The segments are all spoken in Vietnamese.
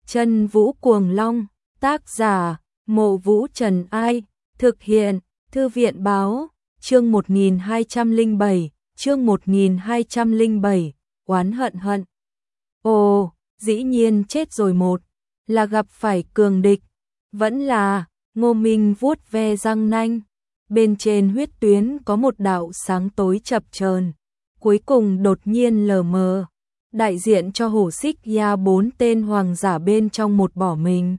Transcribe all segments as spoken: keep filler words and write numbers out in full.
Chân Vũ Cuồng Long, tác giả, Mộ Vũ Trần Ai, thực hiện, Thư viện Báo, chương một nghìn hai trăm lẻ bảy, chương một nghìn hai trăm lẻ bảy, oán hận hận. Ồ, dĩ nhiên chết rồi, một là gặp phải cường địch, vẫn là, Ngô Minh vuốt ve răng nanh, bên trên huyết tuyến có một đạo sáng tối chập chờn, cuối cùng đột nhiên lờ mờ, đại diện cho Hổ Xích Ya bốn tên hoàng giả bên trong một bỏ mình.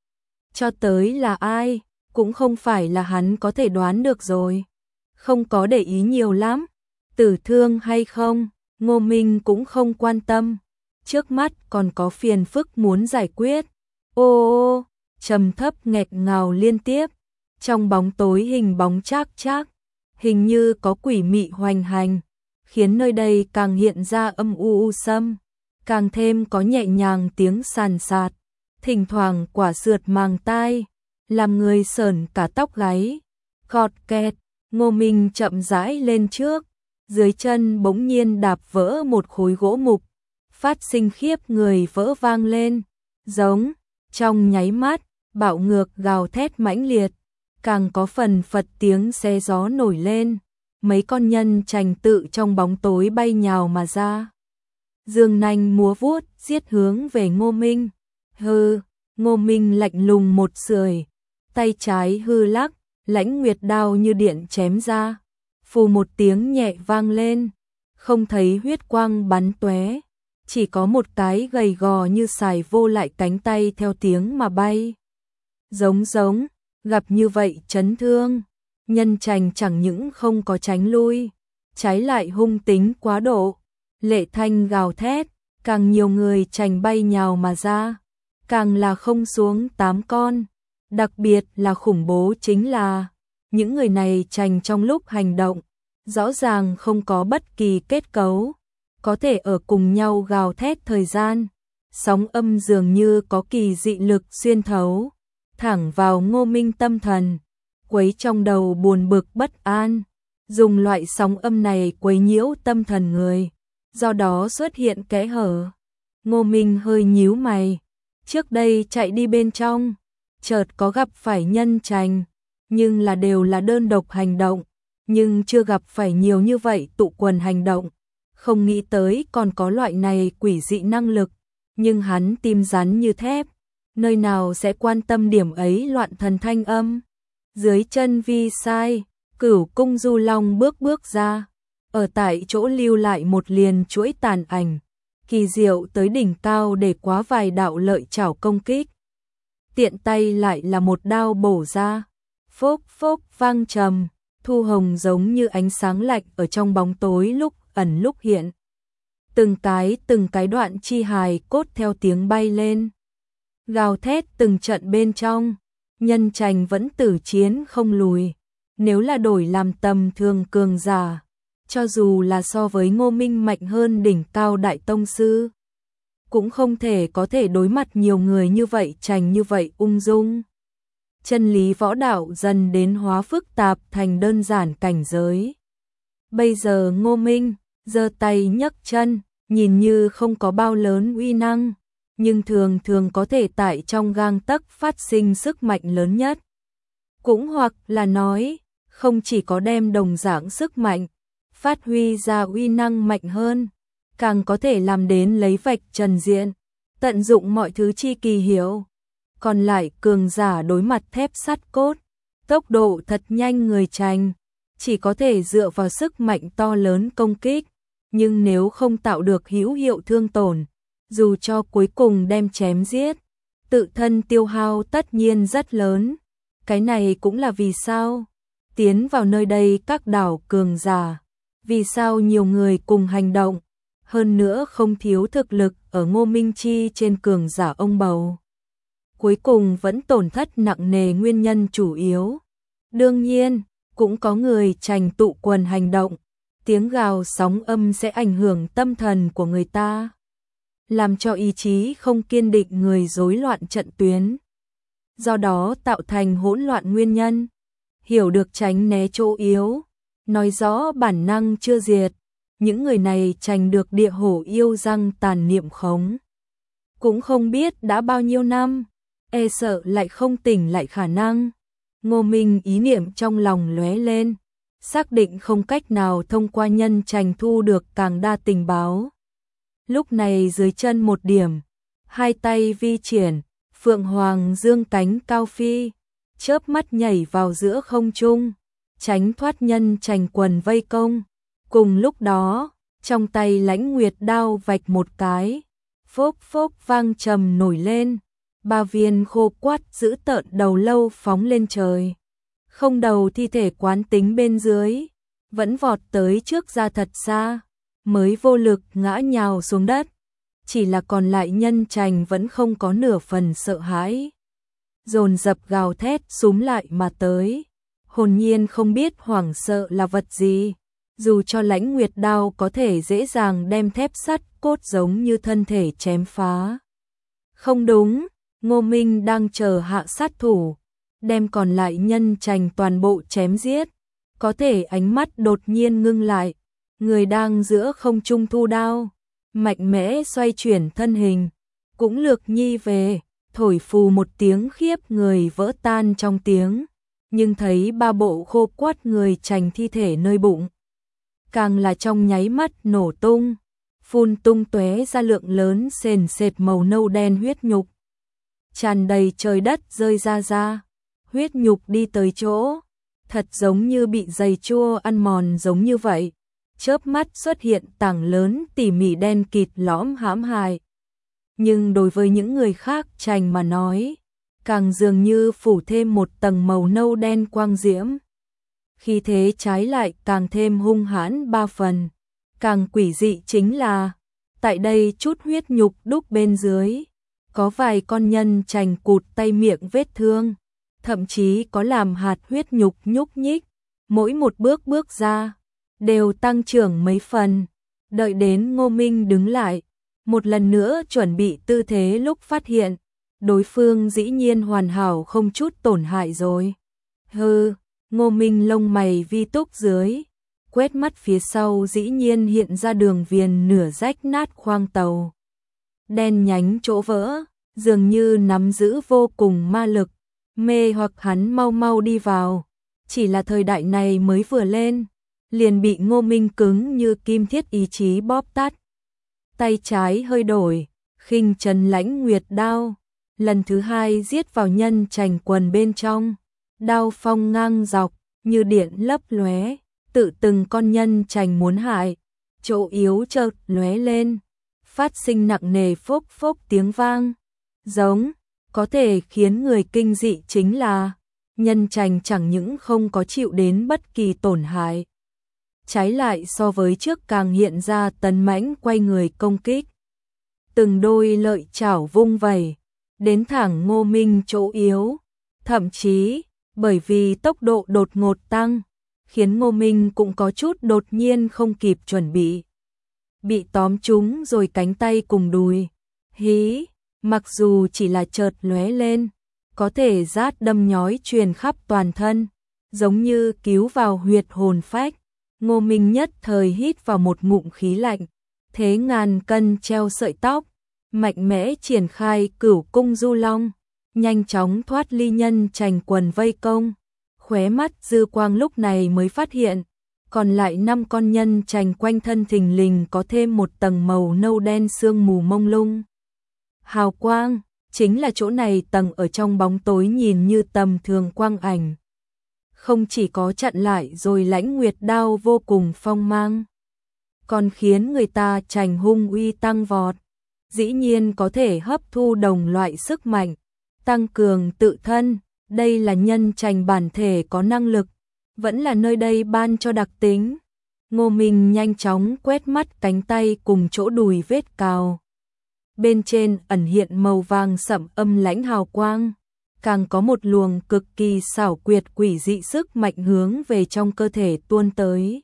Cho tới là ai, cũng không phải là hắn có thể đoán được rồi. Không có để ý nhiều lắm, tử thương hay không, Ngô Minh cũng không quan tâm. Trước mắt còn có phiền phức muốn giải quyết. Ô ô, trầm thấp nghẹt ngào liên tiếp. Trong bóng tối hình bóng chác chác, hình như có quỷ mị hoành hành, khiến nơi đây càng hiện ra âm u u sâm, càng thêm có nhẹ nhàng tiếng sàn sạt, thỉnh thoảng quả sượt màng tai, làm người sởn cả tóc gáy. Gọt kẹt, Ngô Minh chậm rãi lên trước, dưới chân bỗng nhiên đạp vỡ một khối gỗ mục, phát sinh khiếp người vỡ vang lên, giống, trong nháy mắt, bạo ngược gào thét mãnh liệt, càng có phần phật tiếng xe gió nổi lên, mấy con nhân chành tự trong bóng tối bay nhào mà ra. Dương nanh múa vuốt, giết hướng về Ngô Minh. Hừ, Ngô Minh lạnh lùng một sưởi, tay trái hư lắc, lãnh nguyệt đao như điện chém ra, phù một tiếng nhẹ vang lên, không thấy huyết quang bắn tóe, chỉ có một cái gầy gò như sài vô lại cánh tay theo tiếng mà bay. Giống giống, gặp như vậy chấn thương, nhân chành chẳng những không có tránh lui, trái lại hung tính quá độ, lệ thanh gào thét, càng nhiều người chành bay nhào mà ra, càng là không xuống tám con. Đặc biệt là khủng bố chính là, những người này chành trong lúc hành động, rõ ràng không có bất kỳ kết cấu, có thể ở cùng nhau gào thét thời gian, sóng âm dường như có kỳ dị lực xuyên thấu, thẳng vào Ngô Minh tâm thần, quấy trong đầu buồn bực bất an, dùng loại sóng âm này quấy nhiễu tâm thần người, do đó xuất hiện kẽ hở. Ngô Minh hơi nhíu mày, trước đây chạy đi bên trong, chợt có gặp phải nhân chành, nhưng là đều là đơn độc hành động, nhưng chưa gặp phải nhiều như vậy tụ quần hành động, không nghĩ tới còn có loại này quỷ dị năng lực, nhưng hắn tim rắn như thép, nơi nào sẽ quan tâm điểm ấy loạn thần thanh âm. Dưới chân vi sai, Cửu Cung Du Long bước bước ra, ở tại chỗ lưu lại một liền chuỗi tàn ảnh, kỳ diệu tới đỉnh cao để quá vài đạo lợi chảo công kích. Tiện tay lại là một đao bổ ra, phốc phốc vang trầm, thu hồng giống như ánh sáng lạnh ở trong bóng tối lúc ẩn lúc hiện. Từng cái từng cái đoạn chi hài cốt theo tiếng bay lên, gào thét từng trận bên trong, nhân chành vẫn tử chiến không lùi. Nếu là đổi làm tầm thường cường giả, cho dù là so với Ngô Minh mạnh hơn đỉnh cao đại tông sư, cũng không thể có thể đối mặt nhiều người như vậy chành như vậy ung dung. Chân lý võ đạo dần đến hóa phức tạp thành đơn giản cảnh giới. Bây giờ Ngô Minh giơ tay nhấc chân, nhìn như không có bao lớn uy năng, nhưng thường thường có thể tại trong gang tấc phát sinh sức mạnh lớn nhất. Cũng hoặc là nói, không chỉ có đem đồng dạng sức mạnh, phát huy ra uy năng mạnh hơn, càng có thể làm đến lấy vạch trần diện, tận dụng mọi thứ chi kỳ hiệu. Còn lại cường giả đối mặt thép sắt cốt, tốc độ thật nhanh người chành, chỉ có thể dựa vào sức mạnh to lớn công kích, nhưng nếu không tạo được hữu hiệu thương tổn, dù cho cuối cùng đem chém giết, tự thân tiêu hao tất nhiên rất lớn. Cái này cũng là vì sao tiến vào nơi đây các đảo cường giả, vì sao nhiều người cùng hành động, hơn nữa không thiếu thực lực ở Ngô Minh Chi trên cường giả ông bầu. Cuối cùng vẫn tổn thất nặng nề nguyên nhân chủ yếu. Đương nhiên, cũng có người chành tụ quần hành động, tiếng gào sóng âm sẽ ảnh hưởng tâm thần của người ta, làm cho ý chí không kiên định người rối loạn trận tuyến, do đó tạo thành hỗn loạn nguyên nhân. Hiểu được tránh né chỗ yếu, nói rõ bản năng chưa diệt, những người này tránh được địa hổ yêu răng tàn niệm khống. cũng không biết đã bao nhiêu năm, e sợ lại không tỉnh lại khả năng. Ngô Minh ý niệm trong lòng lóe lên, xác định không cách nào thông qua nhân trành thu được càng đa tình báo. Lúc này dưới chân một điểm, hai tay vi triển, Phượng Hoàng dương cánh cao phi, chớp mắt nhảy vào giữa không trung, tránh thoát nhân trành quần vây công. Cùng lúc đó, trong tay Lãnh Nguyệt đao vạch một cái, phốc phốc vang trầm nổi lên, ba viên khô quắt giữ tợn đầu lâu phóng lên trời. Không đầu thi thể quán tính bên dưới, vẫn vọt tới trước ra thật xa, mới vô lực ngã nhào xuống đất. Chỉ là còn lại nhân trành vẫn không có nửa phần sợ hãi, dồn dập gào thét súm lại mà tới, hồn nhiên không biết hoảng sợ là vật gì. Dù cho Lãnh Nguyệt đao có thể dễ dàng đem thép sắt cốt giống như thân thể chém phá. Không đúng, Ngô Minh đang chờ hạ sát thủ, đem còn lại nhân trành toàn bộ chém giết. Có thể ánh mắt đột nhiên ngưng lại, người đang giữa không trung thu đao, mạnh mẽ xoay chuyển thân hình, cũng lược nhi về, thổi phù một tiếng khiếp người vỡ tan trong tiếng, nhưng thấy ba bộ khô quắt người trành thi thể nơi bụng. Càng là trong nháy mắt nổ tung, phun tung tóe ra lượng lớn sền sệt màu nâu đen huyết nhục. Tràn đầy trời đất rơi ra ra, huyết nhục đi tới chỗ, thật giống như bị dày chua ăn mòn giống như vậy. Chớp mắt xuất hiện tảng lớn tỉ mỉ đen kịt lõm hãm hại. Nhưng đối với những người khác trành mà nói, càng dường như phủ thêm một tầng màu nâu đen quang diễm. Khi thế trái lại càng thêm hung hãn ba phần. Càng quỷ dị chính là, tại đây chút huyết nhục đúc bên dưới, có vài con nhân trành cụt tay miệng vết thương, thậm chí có làm hạt huyết nhục nhúc nhích, mỗi một bước bước ra, đều tăng trưởng mấy phần. Đợi đến Ngô Minh đứng lại, một lần nữa chuẩn bị tư thế lúc phát hiện, đối phương dĩ nhiên hoàn hảo không chút tổn hại rồi. Hừ, Ngô Minh lông mày vi túc dưới, quét mắt phía sau dĩ nhiên hiện ra đường viền nửa rách nát khoang tàu. Đen nhánh chỗ vỡ, dường như nắm giữ vô cùng ma lực, mê hoặc hắn mau mau đi vào. Chỉ là thời đại này mới vừa lên, liền bị Ngô Minh cứng như kim thiết ý chí bóp tắt. Tay trái hơi đổi, khinh trần Lãnh Nguyệt đao, lần thứ hai giết vào nhân trành quần bên trong. Đao phong ngang dọc, như điện lấp lóe, tự từng con nhân trành muốn hại, chỗ yếu chợt lóe lên, phát sinh nặng nề phốc phốc tiếng vang, giống, có thể khiến người kinh dị chính là, nhân trành chẳng những không có chịu đến bất kỳ tổn hại. Trái lại so với trước càng hiện ra tấn mãnh quay người công kích. Từng đôi lợi chảo vung vẩy, đến thẳng Ngô Minh chỗ yếu, thậm chí, bởi vì tốc độ đột ngột tăng, khiến Ngô Minh cũng có chút đột nhiên không kịp chuẩn bị. Bị tóm trúng rồi cánh tay cùng đùi. Hí, mặc dù chỉ là chợt lóe lên, có thể rát đâm nhói truyền khắp toàn thân, giống như cứu vào huyệt hồn phách. Ngô Minh nhất thời hít vào một ngụm khí lạnh, thế ngàn cân treo sợi tóc, mạnh mẽ triển khai Cửu Cung Du Long, nhanh chóng thoát ly nhân trành quần vây công. Khóe mắt dư quang lúc này mới phát hiện, còn lại năm con nhân trành quanh thân thình lình có thêm một tầng màu nâu đen sương mù mông lung. Hào quang, chính là chỗ này tầng ở trong bóng tối nhìn như tầm thường quang ảnh. Không chỉ có chặn lại rồi Lãnh Nguyệt đao vô cùng phong mang, còn khiến người ta trành hung uy tăng vọt, dĩ nhiên có thể hấp thu đồng loại sức mạnh, tăng cường tự thân. Đây là nhân trành bản thể có năng lực, vẫn là nơi đây ban cho đặc tính. Ngô Minh nhanh chóng quét mắt cánh tay cùng chỗ đùi vết cào. Bên trên ẩn hiện màu vàng sẫm âm lãnh hào quang, càng có một luồng cực kỳ xảo quyệt quỷ dị sức mạnh hướng về trong cơ thể tuôn tới.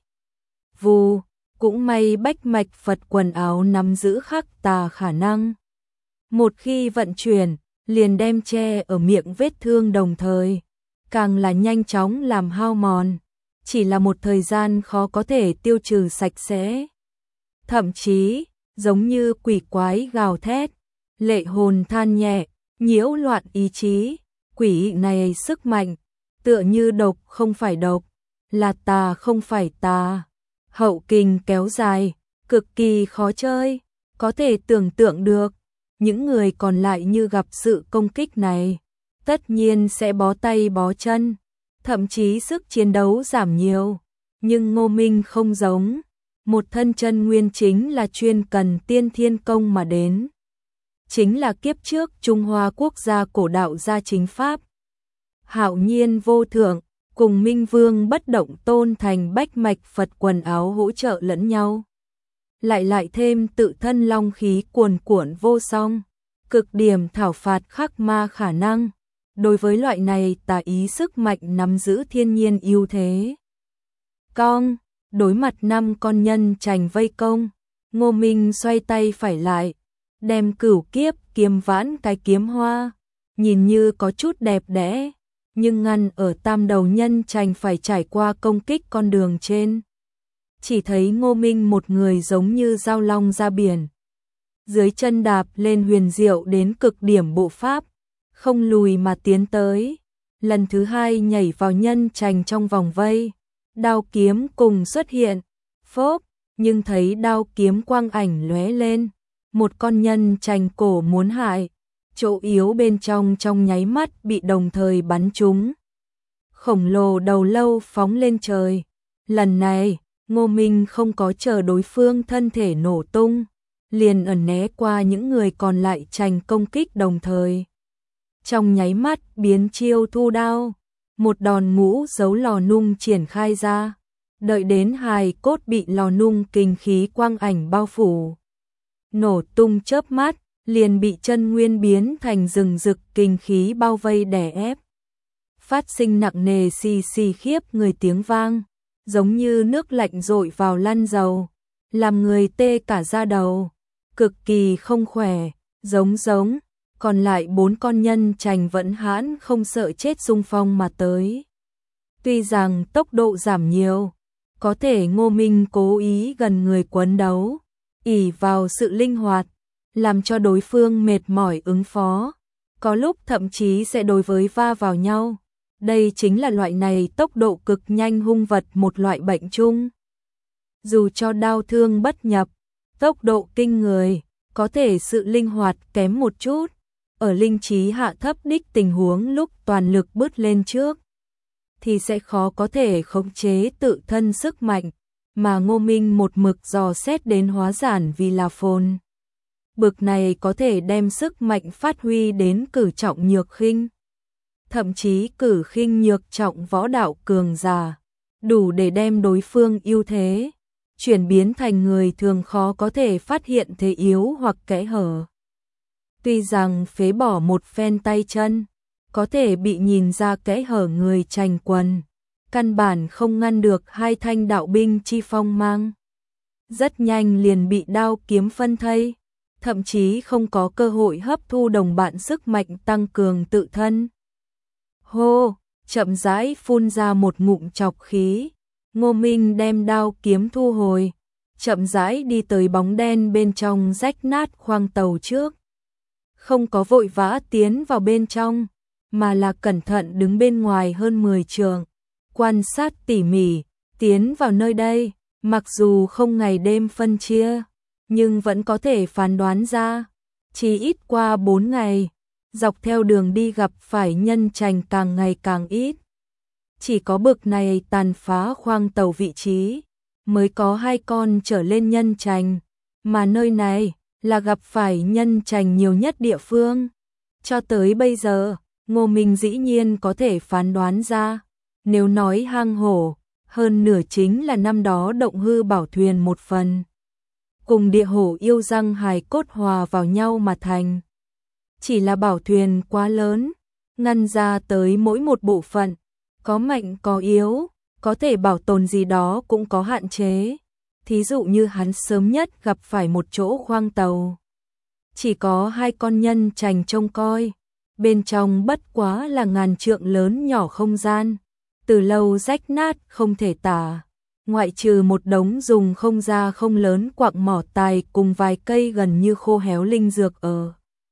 Vù, cũng may bách mạch Phật quần áo nắm giữ khắc tà khả năng. Một khi vận chuyển, liền đem che ở miệng vết thương đồng thời, càng là nhanh chóng làm hao mòn, chỉ là một thời gian khó có thể tiêu trừ sạch sẽ. Thậm chí, giống như quỷ quái gào thét, Lệ hồn than nhẹ, nhiễu loạn ý chí, quỷ này sức mạnh, tựa như độc không phải độc, là tà không phải tà. Hậu kình kéo dài, cực kỳ khó chơi, có thể tưởng tượng được, những người còn lại như gặp sự công kích này, tất nhiên sẽ bó tay bó chân, thậm chí sức chiến đấu giảm nhiều. Nhưng Ngô Minh không giống, một thân chân nguyên chính là chuyên cần tiên thiên công mà đến. Chính là kiếp trước Trung Hoa quốc gia cổ đạo gia chính pháp. Hạo nhiên vô thượng, cùng Minh Vương bất động tôn thành bách mạch Phật quần áo hỗ trợ lẫn nhau. Lại lại thêm tự thân long khí cuồn cuộn vô song, cực điểm thảo phạt khắc ma khả năng. Đối với loại này tà ý sức mạnh nắm giữ thiên nhiên ưu thế. Cong, đối mặt năm con nhân chành vây công, Ngô Minh xoay tay phải lại, đem cửu kiếp kiếm vãn cái kiếm hoa, nhìn như có chút đẹp đẽ, nhưng ngăn ở tam đầu nhân chành phải trải qua công kích con đường trên. Chỉ thấy Ngô Minh một người giống như dao long ra biển, dưới chân đạp lên huyền diệu đến cực điểm bộ pháp, không lùi mà tiến tới, lần thứ hai nhảy vào nhân chành trong vòng vây, đao kiếm cùng xuất hiện, phốp, nhưng thấy đao kiếm quang ảnh lóe lên, một con nhân chành cổ muốn hại, chỗ yếu bên trong trong nháy mắt bị đồng thời bắn trúng. Khổng lồ đầu lâu phóng lên trời, lần này, Ngô Minh không có chờ đối phương thân thể nổ tung, liền ẩn né qua những người còn lại chành công kích đồng thời. Trong nháy mắt biến chiêu thu đao, một đòn ngũ giấu lò nung triển khai ra, đợi đến hài cốt bị lò nung kinh khí quang ảnh bao phủ. Nổ tung chớp mắt, liền bị chân nguyên biến thành rừng rực kinh khí bao vây đè ép. Phát sinh nặng nề xì xì khiếp người tiếng vang, giống như nước lạnh dội vào lăn dầu, làm người tê cả da đầu, cực kỳ không khỏe, giống giống. Còn lại bốn con nhân chành vẫn hãn không sợ chết xung phong mà tới. Tuy rằng tốc độ giảm nhiều, có thể Ngô Minh cố ý gần người quấn đấu, ỷ vào sự linh hoạt, làm cho đối phương mệt mỏi ứng phó, có lúc thậm chí sẽ đối với va vào nhau. Đây chính là loại này tốc độ cực nhanh hung vật một loại bệnh chung. Dù cho đao thương bất nhập, tốc độ kinh người, có thể sự linh hoạt kém một chút. Ở linh trí hạ thấp đích tình huống lúc toàn lực bứt lên trước, thì sẽ khó có thể khống chế tự thân sức mạnh, mà Ngô Minh một mực dò xét đến hóa giản vì là phồn. Bực này có thể đem sức mạnh phát huy đến cử trọng nhược khinh, thậm chí cử khinh nhược trọng võ đạo cường giả, đủ để đem đối phương ưu thế, chuyển biến thành người thường khó có thể phát hiện thế yếu hoặc kẽ hở. Tuy rằng phế bỏ một phen tay chân, có thể bị nhìn ra kẽ hở người chành quần, căn bản không ngăn được hai thanh đạo binh chi phong mang. Rất nhanh liền bị đao kiếm phân thây, thậm chí không có cơ hội hấp thu đồng bạn sức mạnh tăng cường tự thân. Hô, chậm rãi phun ra một ngụm trọc khí, Ngô Minh đem đao kiếm thu hồi, chậm rãi đi tới bóng đen bên trong rách nát khoang tàu trước. Không có vội vã tiến vào bên trong, mà là cẩn thận đứng bên ngoài hơn mười trượng, quan sát tỉ mỉ, tiến vào nơi đây, mặc dù không ngày đêm phân chia, nhưng vẫn có thể phán đoán ra, chỉ ít qua bốn ngày, dọc theo đường đi gặp phải nhân chành càng ngày càng ít. Chỉ có bực này tàn phá khoang tàu vị trí, mới có hai con trở lên nhân chành, mà nơi này là gặp phải nhân chành nhiều nhất địa phương. Cho tới bây giờ, Ngô Minh dĩ nhiên có thể phán đoán ra, nếu nói hang hổ, hơn nửa chính là năm đó động hư bảo thuyền một phần, cùng địa hổ yêu răng hài cốt hòa vào nhau mà thành. Chỉ là bảo thuyền quá lớn, ngăn ra tới mỗi một bộ phận, có mạnh có yếu, có thể bảo tồn gì đó cũng có hạn chế. Thí dụ như hắn sớm nhất gặp phải một chỗ khoang tàu, chỉ có hai con nhân chành trông coi, bên trong bất quá là ngàn trượng lớn nhỏ không gian, từ lâu rách nát không thể tả, ngoại trừ một đống dùng không ra không lớn quặng mỏ tài cùng vài cây gần như khô héo linh dược ở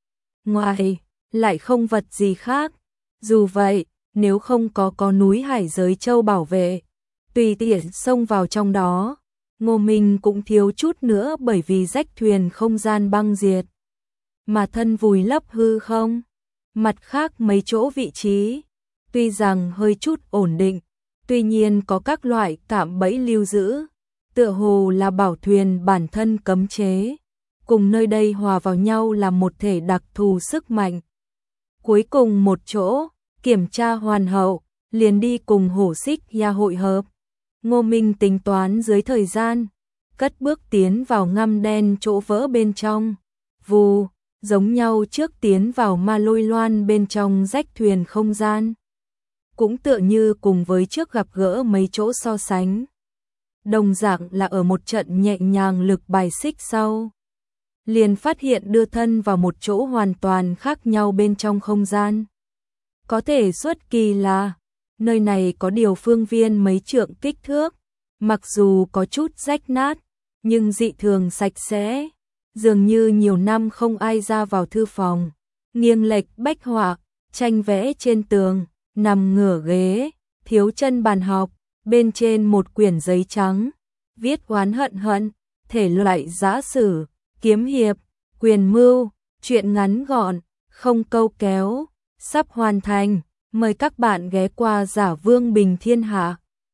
ngoài lại không vật gì khác. Dù vậy, nếu không có có núi hải giới châu bảo vệ, tùy tiện xông vào trong đó, Ngô Minh cũng thiếu chút nữa bởi vì rách thuyền không gian băng diệt mà thân vùi lấp hư không. Mặt khác mấy chỗ vị trí, tuy rằng hơi chút ổn định, tuy nhiên có các loại cạm bẫy lưu giữ, tựa hồ là bảo thuyền bản thân cấm chế, cùng nơi đây hòa vào nhau là một thể đặc thù sức mạnh. Cuối cùng một chỗ, kiểm tra hoàn hậu, liền đi cùng Hổ Xích Ya hội hợp. Ngô Minh tính toán dưới thời gian, cất bước tiến vào ngăm đen chỗ vỡ bên trong. Vù, giống nhau trước tiến vào ma lôi loan bên trong rách thuyền không gian. Cũng tựa như cùng với trước gặp gỡ mấy chỗ so sánh. Đồng dạng là ở một trận nhẹ nhàng lực bài xích sau. Liền phát hiện đưa thân vào một chỗ hoàn toàn khác nhau bên trong không gian. Có thể xuất kỳ là, nơi này có điều phương viên mấy trượng kích thước, mặc dù có chút rách nát, nhưng dị thường sạch sẽ, dường như nhiều năm không ai ra vào thư phòng. Nghiêng lệch bách họa, tranh vẽ trên tường, nằm ngửa ghế, thiếu chân bàn học, bên trên một quyển giấy trắng, viết oán hận hận, thể loại giã sử, kiếm hiệp, quyền mưu, truyện ngắn gọn, không câu kéo, sắp hoàn thành. Mời các bạn ghé qua Giả Vương Bình Thiên Hạ.